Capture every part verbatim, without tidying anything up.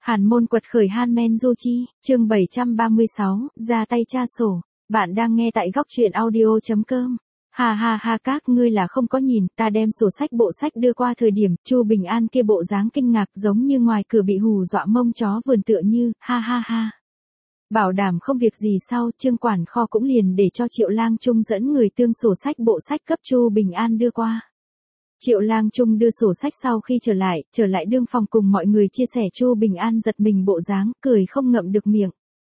Hàn môn quật khởi Hanmen Du Chi, chương bảy trăm ba mươi sáu, ra tay tra sổ. Bạn đang nghe tại góc truyện audio.com. Ha ha ha, các ngươi là không có nhìn, ta đem sổ sách bộ sách đưa qua thời điểm, Chu Bình An kia bộ dáng kinh ngạc giống như ngoài cửa bị hù dọa mông chó vườn tựa như, ha ha ha. Bảo đảm không việc gì sau, Trương quản kho cũng liền để cho Triệu Lang Trung dẫn người tương sổ sách bộ sách cấp Chu Bình An đưa qua. Triệu Lang Trung đưa sổ sách sau khi trở lại, trở lại đương phòng cùng mọi người chia sẻ Chu Bình An giật mình bộ dáng, cười không ngậm được miệng.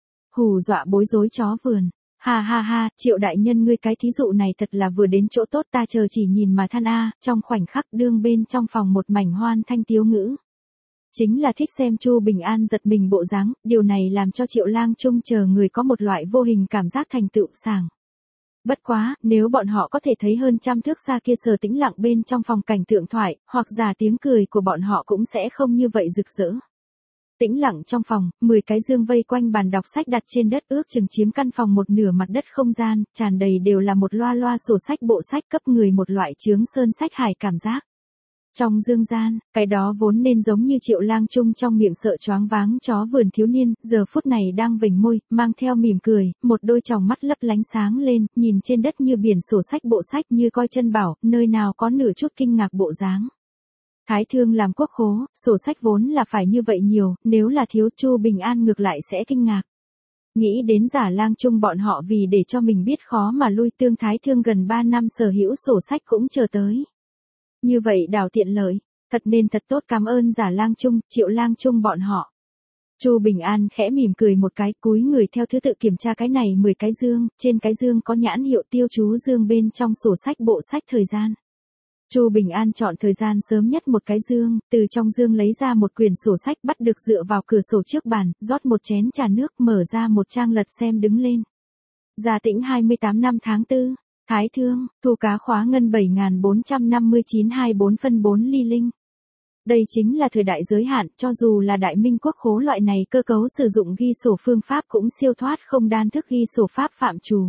Hù dọa bối rối chó vườn. Ha ha ha, Triệu đại nhân ngươi cái thí dụ này thật là vừa đến chỗ tốt, ta chờ chỉ nhìn mà than a. Trong khoảnh khắc đương bên trong phòng một mảnh hoan thanh tiếu ngữ. Chính là thích xem Chu Bình An giật mình bộ dáng, điều này làm cho Triệu Lang Trung chờ người có một loại vô hình cảm giác thành tựu sảng. Bất quá, nếu bọn họ có thể thấy hơn trăm thước xa kia Sở tĩnh lặng bên trong phòng cảnh tượng thoại, hoặc giả tiếng cười của bọn họ cũng sẽ không như vậy rực rỡ. Tĩnh lặng trong phòng, mười cái dương vây quanh bàn đọc sách đặt trên đất ước chừng chiếm căn phòng một nửa mặt đất không gian, tràn đầy đều là một loa loa sổ sách bộ sách cấp người một loại chướng sơn sách hải cảm giác. Trong dương gian, cái đó vốn nên giống như Triệu Lang Trung trong miệng sợ choáng váng chó vườn thiếu niên, giờ phút này đang vểnh môi, mang theo mỉm cười, một đôi tròng mắt lấp lánh sáng lên, nhìn trên đất như biển sổ sách bộ sách như coi chân bảo, nơi nào có nửa chút kinh ngạc bộ dáng. Thái Thương làm quốc khố, sổ sách vốn là phải như vậy nhiều, nếu là thiếu Chu Bình An ngược lại sẽ kinh ngạc. Nghĩ đến Giả Lang Trung bọn họ vì để cho mình biết khó mà lui tương Thái Thương gần ba năm sở hữu sổ sách cũng chờ tới. Như vậy đảo tiện lợi, thật nên thật tốt cảm ơn Giả Lang Trung, Triệu Lang Trung bọn họ. Chu Bình An khẽ mỉm cười một cái, cúi người theo thứ tự kiểm tra cái này mười cái dương, trên cái dương có nhãn hiệu tiêu chú dương bên trong sổ sách bộ sách thời gian. Chu Bình An chọn thời gian sớm nhất một cái dương, từ trong dương lấy ra một quyển sổ sách bắt được dựa vào cửa sổ trước bàn, rót một chén trà nước mở ra một trang lật xem đứng lên. Gia Tĩnh hai mươi tám năm tháng tư. Thái Thương, thu cá khóa ngân bảy nghìn bốn trăm năm mươi chín hai mươi bốn phân bốn ly linh. Đây chính là thời đại giới hạn, cho dù là đại minh quốc khố loại này cơ cấu sử dụng ghi sổ phương pháp cũng siêu thoát không đan thức ghi sổ pháp phạm trù.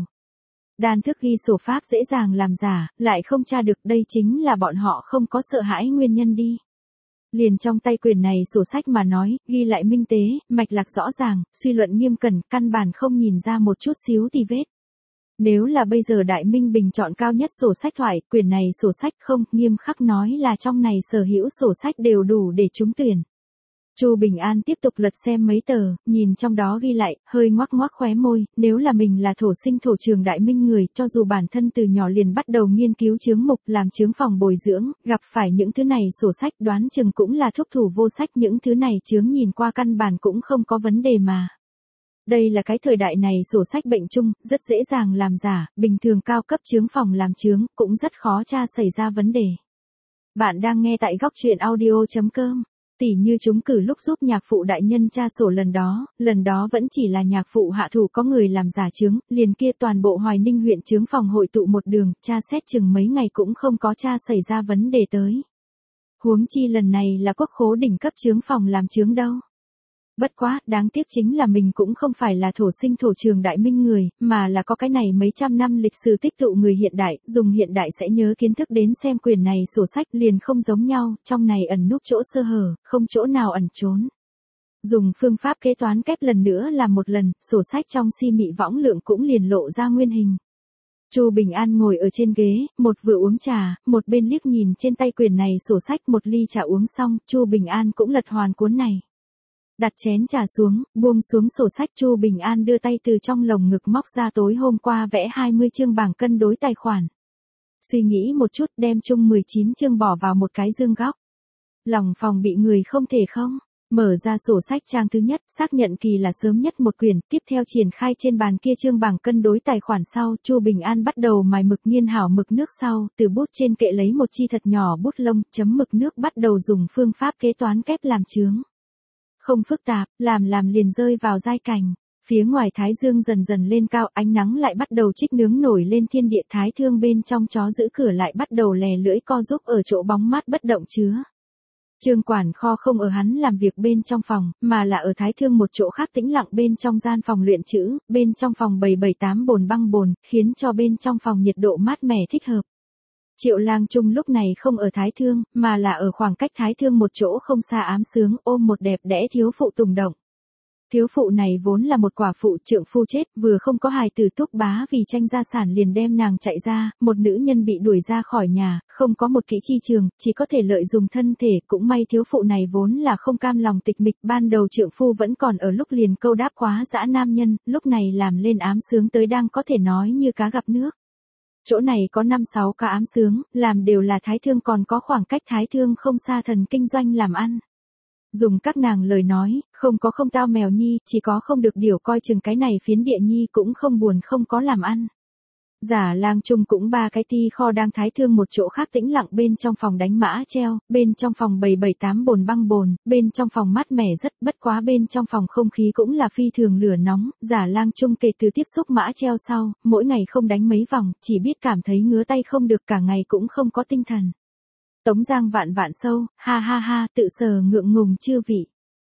Đan thức ghi sổ pháp dễ dàng làm giả, lại không tra được, đây chính là bọn họ không có sợ hãi nguyên nhân đi. Liền trong tay quyền này sổ sách mà nói, ghi lại minh tế, mạch lạc rõ ràng, suy luận nghiêm cẩn, căn bản không nhìn ra một chút xíu tì vết. Nếu là bây giờ Đại Minh Bình chọn cao nhất sổ sách thoại, quyền này sổ sách không, nghiêm khắc nói là trong này sở hữu sổ sách đều đủ để trúng tuyển. Chu Bình An tiếp tục lật xem mấy tờ, nhìn trong đó ghi lại, hơi ngoác ngoác khóe môi, nếu là mình là thổ sinh thổ trường Đại Minh người, cho dù bản thân từ nhỏ liền bắt đầu nghiên cứu chướng mục, làm chướng phòng bồi dưỡng, gặp phải những thứ này sổ sách đoán chừng cũng là thúc thủ vô sách, những thứ này chướng nhìn qua căn bản cũng không có vấn đề mà. Đây là cái thời đại này sổ sách bệnh chung, rất dễ dàng làm giả, bình thường cao cấp chướng phòng làm chướng, cũng rất khó tra xảy ra vấn đề. Bạn đang nghe tại góc truyện audio.com. Tỉ như chúng cử lúc giúp nhạc phụ đại nhân tra sổ lần đó, lần đó vẫn chỉ là nhạc phụ hạ thủ có người làm giả chướng, liền kia toàn bộ Hoài Ninh huyện chướng phòng hội tụ một đường, tra xét chừng mấy ngày cũng không có tra xảy ra vấn đề tới. Huống chi lần này là quốc khố đỉnh cấp chướng phòng làm chướng đâu. Bất quá, đáng tiếc chính là mình cũng không phải là thổ sinh thổ trường Đại Minh người, mà là có cái này mấy trăm năm lịch sử tích tụ người hiện đại, dùng hiện đại sẽ nhớ kiến thức đến xem quyền này sổ sách liền không giống nhau, trong này ẩn núp chỗ sơ hở, không chỗ nào ẩn trốn. Dùng phương pháp kế toán kép lần nữa làm một lần, sổ sách trong si mị võng lượng cũng liền lộ ra nguyên hình. Chu Bình An ngồi ở trên ghế, một vừa uống trà, một bên liếc nhìn trên tay quyền này sổ sách, một ly trà uống xong, Chu Bình An cũng lật hoàn cuốn này. Đặt chén trà xuống, buông xuống sổ sách, Chu Bình An đưa tay từ trong lồng ngực móc ra tối hôm qua vẽ hai mươi chương bảng cân đối tài khoản. Suy nghĩ một chút đem chung mười chín chương bỏ vào một cái dương góc. Lòng phòng bị người không thể không. Mở ra sổ sách trang thứ nhất, xác nhận kỳ là sớm nhất một quyển, tiếp theo triển khai trên bàn kia chương bảng cân đối tài khoản sau, Chu Bình An bắt đầu mài mực nghiên hảo mực nước sau, từ bút trên kệ lấy một chi thật nhỏ bút lông, chấm mực nước bắt đầu dùng phương pháp kế toán kép làm chướng. Không phức tạp, làm làm liền rơi vào giai cảnh. Phía ngoài Thái Dương dần dần lên cao, ánh nắng lại bắt đầu trích nướng nổi lên thiên địa, Thái Thương bên trong chó giữ cửa lại bắt đầu lè lưỡi co giúp ở chỗ bóng mát bất động chứa. Trương quản kho không ở hắn làm việc bên trong phòng, mà là ở Thái Thương một chỗ khác tĩnh lặng bên trong gian phòng luyện chữ, bên trong phòng bày bảy tám bồn băng bồn, khiến cho bên trong phòng nhiệt độ mát mẻ thích hợp. Triệu Lang Trung lúc này không ở Thái Thương, mà là ở khoảng cách Thái Thương một chỗ không xa ám sướng ôm một đẹp đẽ thiếu phụ tùng động. Thiếu phụ này vốn là một quả phụ, trượng phu chết, vừa không có hài tử, Túc Bá vì tranh gia sản liền đem nàng chạy ra, một nữ nhân bị đuổi ra khỏi nhà, không có một kỹ chi trường, chỉ có thể lợi dụng thân thể, cũng may thiếu phụ này vốn là không cam lòng tịch mịch, ban đầu trượng phu vẫn còn ở lúc liền câu đáp quá dã nam nhân, lúc này làm lên ám sướng tới đang có thể nói như cá gặp nước. Chỗ này có năm sáu ca ám sướng, làm đều là Thái Thương, còn có khoảng cách Thái Thương không xa thần kinh doanh làm ăn. Dùng các nàng lời nói, không có không tao mèo nhi, chỉ có không được điều coi chừng cái này phiến địa nhi cũng không buồn không có làm ăn. Giả Lang Trung cũng ba cái ti kho đang Thái Thương một chỗ khác tĩnh lặng, bên trong phòng đánh mã treo, bên trong phòng bày bảy tám bồn băng bồn, bên trong phòng mát mẻ rất, bất quá bên trong phòng không khí cũng là phi thường lửa nóng. Giả Lang Trung kể từ tiếp xúc mã treo sau, mỗi ngày không đánh mấy vòng, chỉ biết cảm thấy ngứa tay không được, cả ngày cũng không có tinh thần. Tống Giang vạn vạn sâu, ha ha ha, tự sờ ngượng ngùng chưa vị.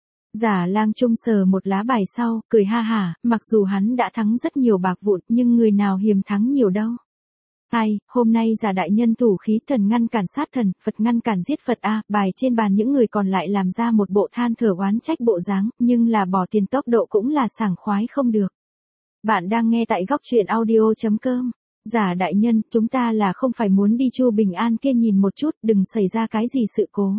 Giả Lang Trung sờ một lá bài sau, cười ha hả, mặc dù hắn đã thắng rất nhiều bạc vụn, nhưng người nào hiềm thắng nhiều đâu. Ai, hôm nay giả đại nhân thủ khí, thần ngăn cản sát thần, Phật ngăn cản giết Phật a, bài trên bàn những người còn lại làm ra một bộ than thở oán trách bộ dáng, nhưng là bỏ tiền tốc độ cũng là sảng khoái không được. Bạn đang nghe tại góc truyện audio chấm com. Giả đại nhân, chúng ta là không phải muốn đi Chu Bình An kia nhìn một chút, đừng xảy ra cái gì sự cố.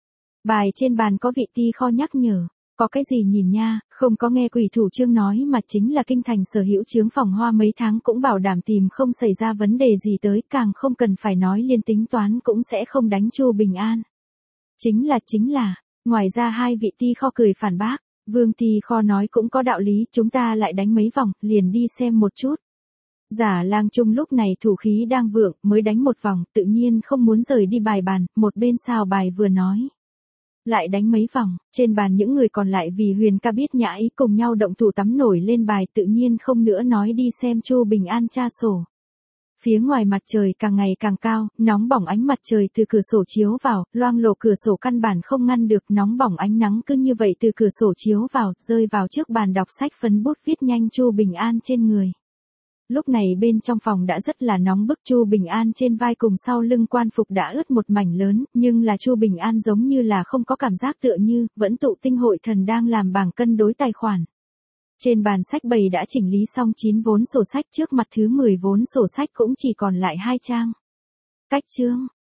Bài trên bàn có vị ti kho nhắc nhở. Có cái gì nhìn nha, không có nghe quỷ thủ trương nói mà chính là kinh thành sở hữu chướng phòng hoa mấy tháng cũng bảo đảm tìm không xảy ra vấn đề gì tới, càng không cần phải nói liên tính toán cũng sẽ không đánh Chu Bình An. Chính là chính là, ngoài ra hai vị ti kho cười phản bác, Vương ti kho nói cũng có đạo lý, chúng ta lại đánh mấy vòng, liền đi xem một chút. Giả Lang Trung lúc này thủ khí đang vượng, mới đánh một vòng, tự nhiên không muốn rời đi bài bàn, một bên xào bài vừa nói. Lại đánh mấy vòng, trên bàn những người còn lại vì Huyền ca biết nhã ý cùng nhau động thủ tắm nổi lên bài, tự nhiên không nữa nói đi xem Chu Bình An tra sổ. Phía ngoài mặt trời càng ngày càng cao, nóng bỏng ánh mặt trời từ cửa sổ chiếu vào, loang lổ cửa sổ căn bản không ngăn được, nóng bỏng ánh nắng cứ như vậy từ cửa sổ chiếu vào, rơi vào trước bàn đọc sách phấn bút viết nhanh Chu Bình An trên người. Lúc này bên trong phòng đã rất là nóng bức, Chu Bình An trên vai cùng sau lưng quan phục đã ướt một mảnh lớn, nhưng là Chu Bình An giống như là không có cảm giác, tựa như vẫn tụ tinh hội thần đang làm bảng cân đối tài khoản. Trên bàn sách bày đã chỉnh lý xong chín vốn sổ sách, trước mặt thứ mười vốn sổ sách cũng chỉ còn lại hai trang. Cách chương,